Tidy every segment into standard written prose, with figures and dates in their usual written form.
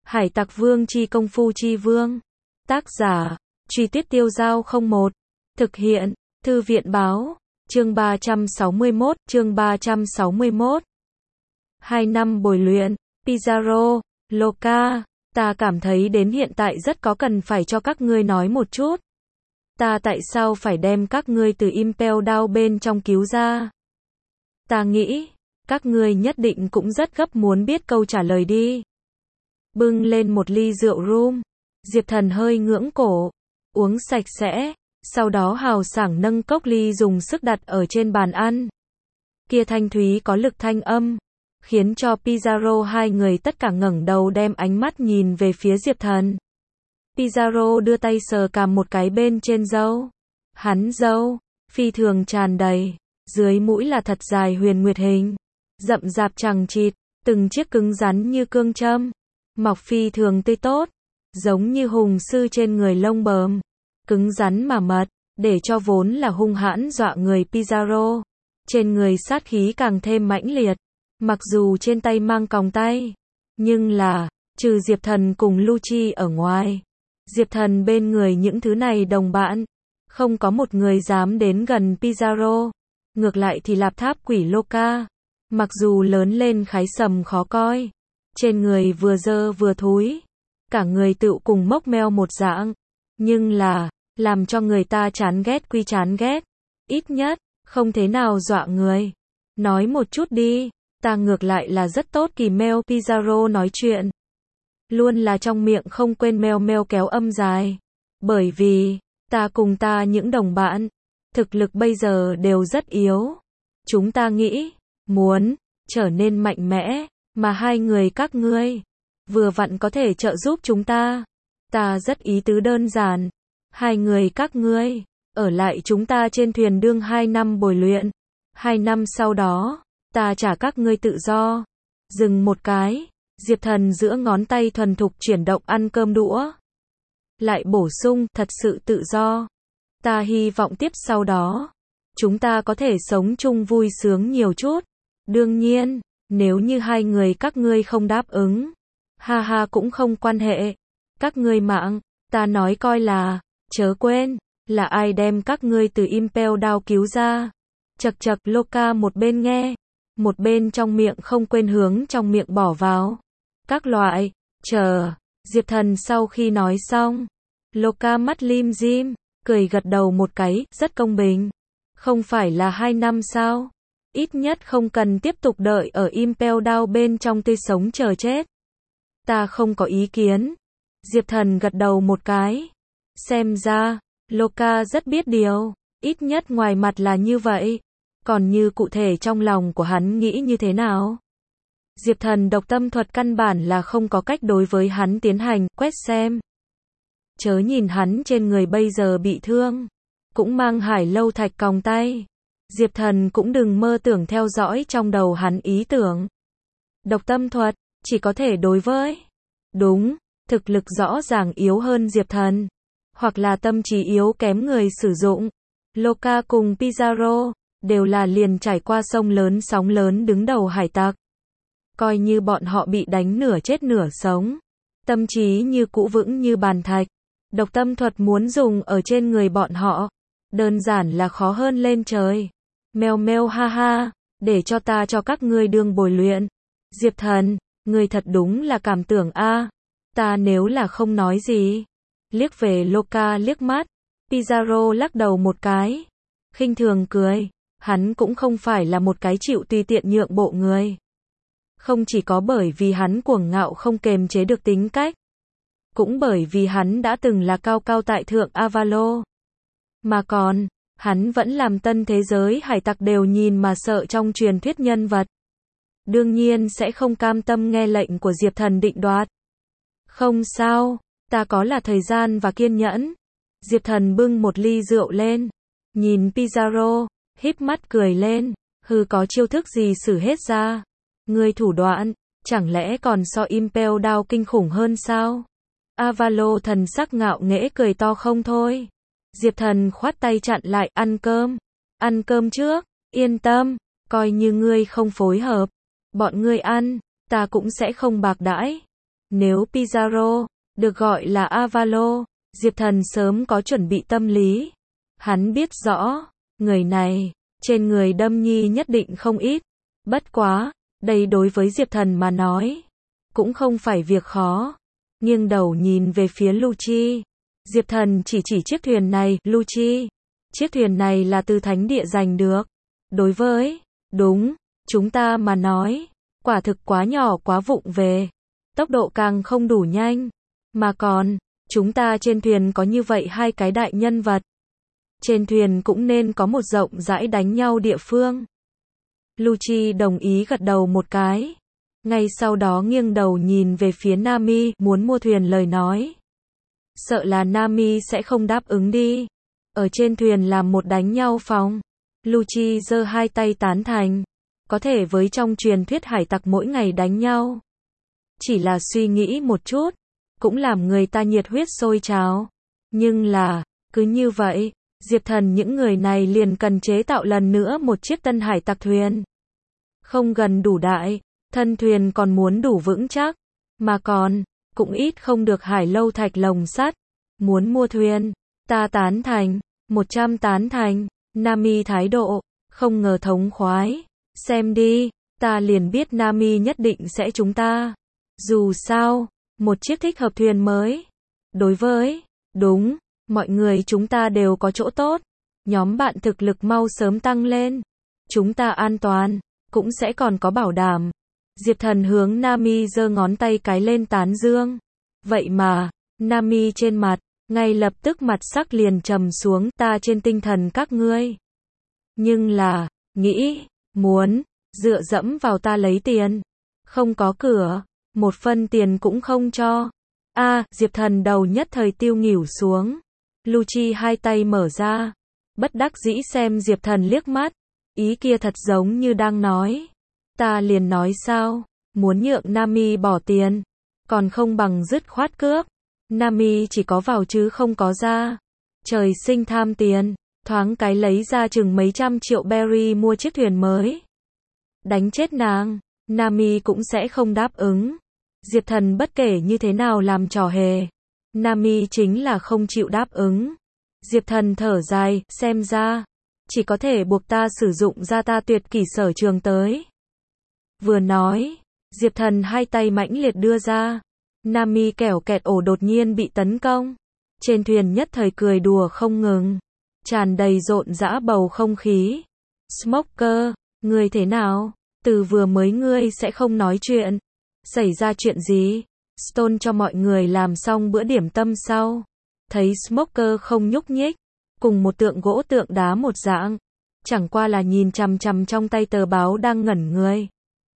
Hải Tặc Vương chi công phu chi vương. Tác giả, Truy Tuyết Tiêu Dao 01. Thực hiện, Thư viện báo. Chương 361, chương 361. 2 năm bồi luyện, Pizarro, Loca, ta cảm thấy đến hiện tại rất có cần phải cho các ngươi nói một chút. Ta tại sao phải đem các ngươi từ Impel Down bên trong cứu ra? Ta nghĩ, các ngươi nhất định cũng rất gấp muốn biết câu trả lời đi. Bưng lên một ly rượu rum, Diệp Thần hơi ngưỡng cổ, uống sạch sẽ, sau đó hào sảng nâng cốc ly dùng sức đặt ở trên bàn ăn. Kia thanh thúy có lực thanh âm, khiến cho Pizarro hai người tất cả ngẩng đầu đem ánh mắt nhìn về phía Diệp Thần. Pizarro đưa tay sờ cằm một cái bên trên râu. Hắn râu, phi thường tràn đầy, dưới mũi là thật dài huyền nguyệt hình, rậm rạp chằng chịt, từng chiếc cứng rắn như cương châm, mọc phi thường tươi tốt, giống như hùng sư trên người lông bờm, cứng rắn mà mật, để cho vốn là hung hãn dọa người Pizarro. Trên người sát khí càng thêm mãnh liệt, mặc dù trên tay mang còng tay, nhưng là, trừ Diệp Thần cùng Lucci ở ngoài, Diệp Thần bên người những thứ này đồng bạn, không có một người dám đến gần Pizarro. Ngược lại thì Lạp Tháp Quỷ Loca, mặc dù lớn lên khái sầm khó coi, trên người vừa dơ vừa thúi, cả người tựu cùng mốc meo một dạng, nhưng là, làm cho người ta chán ghét quy chán ghét, ít nhất, không thế nào dọa người. Nói một chút đi, ta ngược lại là rất tốt kỳ meo. Pizarro nói chuyện, luôn là trong miệng không quên meo meo kéo âm dài, bởi vì, ta cùng ta những đồng bạn, thực lực bây giờ đều rất yếu. Chúng ta nghĩ, muốn, trở nên mạnh mẽ, mà hai người các ngươi, vừa vặn có thể trợ giúp chúng ta. Ta rất ý tứ đơn giản, hai người các ngươi, ở lại chúng ta trên thuyền đương 2 năm bồi luyện. 2 năm sau đó, ta trả các ngươi tự do. Dừng một cái, Diệp Thần giữa ngón tay thuần thục chuyển động ăn cơm đũa. Lại bổ sung, thật sự tự do. Ta hy vọng tiếp sau đó, chúng ta có thể sống chung vui sướng nhiều chút. Đương nhiên, nếu như hai người các ngươi không đáp ứng, ha ha cũng không quan hệ. Các ngươi mạng, ta nói coi là, chớ quên, là ai đem các ngươi từ Impel Down cứu ra. Chật chật. Loca một bên nghe, một bên trong miệng không quên hướng trong miệng bỏ vào các loại, chờ. Diệp Thần sau khi nói xong, Loca mắt lim dim, cười gật đầu một cái, rất công bình. Không phải là 2 năm sao? Ít nhất không cần tiếp tục đợi ở Impel Down bên trong tươi sống chờ chết. Ta không có ý kiến. Diệp Thần gật đầu một cái. Xem ra, Loca rất biết điều, ít nhất ngoài mặt là như vậy. Còn như cụ thể trong lòng của hắn nghĩ như thế nào? Diệp Thần độc tâm thuật căn bản là không có cách đối với hắn tiến hành quét xem. Chớ nhìn hắn trên người bây giờ bị thương, cũng mang hải lâu thạch còng tay. Diệp Thần cũng đừng mơ tưởng theo dõi trong đầu hắn ý tưởng. Độc tâm thuật, chỉ có thể đối với, đúng, thực lực rõ ràng yếu hơn Diệp Thần, hoặc là tâm trí yếu kém người sử dụng. Loca cùng Pizarro, đều là liền trải qua sông lớn sóng lớn đứng đầu hải tặc. Coi như bọn họ bị đánh nửa chết nửa sống, tâm trí như cũ vững như bàn thạch. Độc tâm thuật muốn dùng ở trên người bọn họ, đơn giản là khó hơn lên trời. Meo meo ha ha, để cho ta cho các ngươi đương bồi luyện. Diệp Thần, ngươi thật đúng là cảm tưởng a. Ta nếu là không nói gì. Liếc về Loca liếc mắt, Pizarro lắc đầu một cái, khinh thường cười. Hắn cũng không phải là một cái chịu tùy tiện nhượng bộ người. Không chỉ có bởi vì hắn cuồng ngạo không kềm chế được tính cách, cũng bởi vì hắn đã từng là cao cao tại thượng Avalo. Mà còn, hắn vẫn làm tân thế giới hải tặc đều nhìn mà sợ trong truyền thuyết nhân vật. Đương nhiên sẽ không cam tâm nghe lệnh của Diệp Thần định đoạt. Không sao, ta có là thời gian và kiên nhẫn. Diệp Thần bưng một ly rượu lên, nhìn Pizarro, híp mắt cười lên, hừ, có chiêu thức gì sử hết ra. Ngươi thủ đoạn, chẳng lẽ còn so Impel Down kinh khủng hơn sao? Avalo thần sắc ngạo nghễ cười to không thôi. Diệp Thần khoát tay chặn lại, ăn cơm trước, yên tâm, coi như ngươi không phối hợp, bọn ngươi ăn, ta cũng sẽ không bạc đãi. Nếu Pizarro, được gọi là Avalo, Diệp Thần sớm có chuẩn bị tâm lý. Hắn biết rõ, người này, trên người đâm nhi nhất định không ít. Bất quá, đây đối với Diệp Thần mà nói, cũng không phải việc khó. Nghiêng đầu nhìn về phía Lucci. Diệp Thần chỉ chiếc thuyền này, Lucci. Chiếc thuyền này là từ thánh địa giành được. Đối với, đúng, chúng ta mà nói, quả thực quá nhỏ quá vụng về. Tốc độ càng không đủ nhanh. Mà còn, chúng ta trên thuyền có như vậy hai cái đại nhân vật. Trên thuyền cũng nên có một rộng rãi đánh nhau địa phương. Lucci đồng ý gật đầu một cái. Ngay sau đó nghiêng đầu nhìn về phía Nami, muốn mua thuyền lời nói. Sợ là Nami sẽ không đáp ứng đi. Ở trên thuyền làm một đánh nhau phòng. Lucci giơ hai tay tán thành. Có thể với trong truyền thuyết hải tặc mỗi ngày đánh nhau. Chỉ là suy nghĩ một chút, cũng làm người ta nhiệt huyết sôi trào. Nhưng là, cứ như vậy, Diệp Thần những người này liền cần chế tạo lần nữa một chiếc tân hải tặc thuyền. Không gần đủ đại, thân thuyền còn muốn đủ vững chắc, mà còn, cũng ít không được hải lâu thạch lồng sắt. Muốn mua thuyền, ta tán thành, 100 tán thành, Nami thái độ, không ngờ thống khoái. Xem đi, ta liền biết Nami nhất định sẽ chúng ta. Dù sao, một chiếc thích hợp thuyền mới. Đối với, đúng, mọi người chúng ta đều có chỗ tốt. Nhóm bạn thực lực mau sớm tăng lên. Chúng ta an toàn, cũng sẽ còn có bảo đảm. Diệp Thần hướng Nami giơ ngón tay cái lên tán dương. Vậy mà, Nami trên mặt, ngay lập tức mặt sắc liền trầm xuống, ta trên tinh thần các ngươi. Nhưng là, nghĩ, muốn, dựa dẫm vào ta lấy tiền. Không có cửa, một phân tiền cũng không cho. Diệp Thần đầu nhất thời tiêu nghỉu xuống. Lucci hai tay mở ra. Bất đắc dĩ xem Diệp Thần liếc mắt. Ý kia thật giống như đang nói. Ta liền nói sao, muốn nhượng Nami bỏ tiền. Còn không bằng dứt khoát cướp. Nami chỉ có vào chứ không có ra. Trời sinh tham tiền. Thoáng cái lấy ra chừng mấy trăm triệu berry mua chiếc thuyền mới. Đánh chết nàng, Nami cũng sẽ không đáp ứng. Diệp Thần bất kể như thế nào làm trò hề. Nami chính là không chịu đáp ứng. Diệp Thần thở dài, xem ra, chỉ có thể buộc ta sử dụng ra ta tuyệt kỷ sở trường tới. Vừa nói, Diệp Thần hai tay mãnh liệt đưa ra. Nami kẻo kẹt ổ đột nhiên bị tấn công. Trên thuyền nhất thời cười đùa không ngừng. Tràn đầy rộn rã bầu không khí. Smoker, ngươi thế nào? Từ vừa mới ngươi sẽ không nói chuyện. Xảy ra chuyện gì? Stone cho mọi người làm xong bữa điểm tâm sau. Thấy Smoker không nhúc nhích. Cùng một tượng gỗ tượng đá một dạng. Chẳng qua là nhìn chằm chằm trong tay tờ báo đang ngẩn người.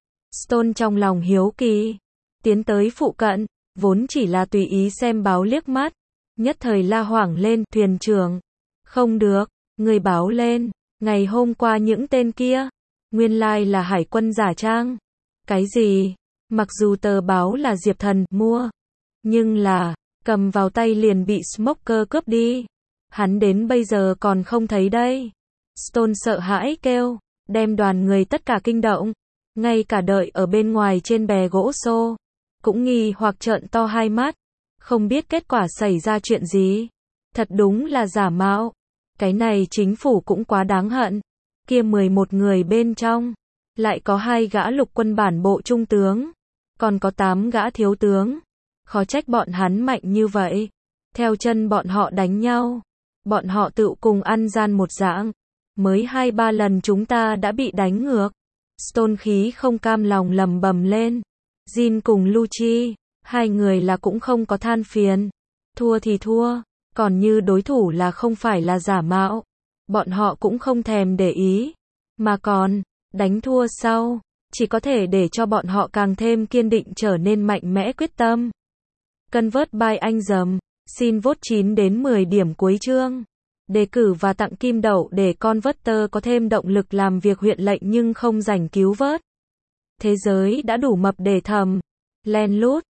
Stone trong lòng hiếu kỳ. Tiến tới phụ cận. Vốn chỉ là tùy ý xem báo liếc mắt. Nhất thời la hoảng lên, thuyền trưởng. Không được, người báo lên. Ngày hôm qua những tên kia. Nguyên lai là hải quân giả trang. Cái gì? Mặc dù tờ báo là Diệp Thần mua. Nhưng là, cầm vào tay liền bị Smoker cướp đi. Hắn đến bây giờ còn không thấy đây. Stone sợ hãi kêu. Đem đoàn người tất cả kinh động. Ngay cả đợi ở bên ngoài trên bè gỗ xô. Cũng nghi hoặc trợn to hai mắt. Không biết kết quả xảy ra chuyện gì. Thật đúng là giả mạo. Cái này chính phủ cũng quá đáng hận. Kia 11 người bên trong. Lại có 2 gã lục quân bản bộ trung tướng. Còn có 8 gã thiếu tướng. Khó trách bọn hắn mạnh như vậy. Theo chân bọn họ đánh nhau. Bọn họ tự cùng ăn gian một dạng. Mới 2-3 lần chúng ta đã bị đánh ngược. Stone khí không cam lòng lầm bầm lên. Jin cùng Lucci. Hai người là cũng không có than phiền. Thua thì thua. Còn như đối thủ là không phải là giả mạo. Bọn họ cũng không thèm để ý. Mà còn, đánh thua sau. Chỉ có thể để cho bọn họ càng thêm kiên định trở nên mạnh mẽ quyết tâm. Convert by anh dầm. Xin vote 9 đến 10 điểm cuối chương. Đề cử và tặng kim đậu để Converter có thêm động lực làm việc huyện lệnh nhưng không rảnh cứu vớt. Thế giới đã đủ mập để thầm. Len lút.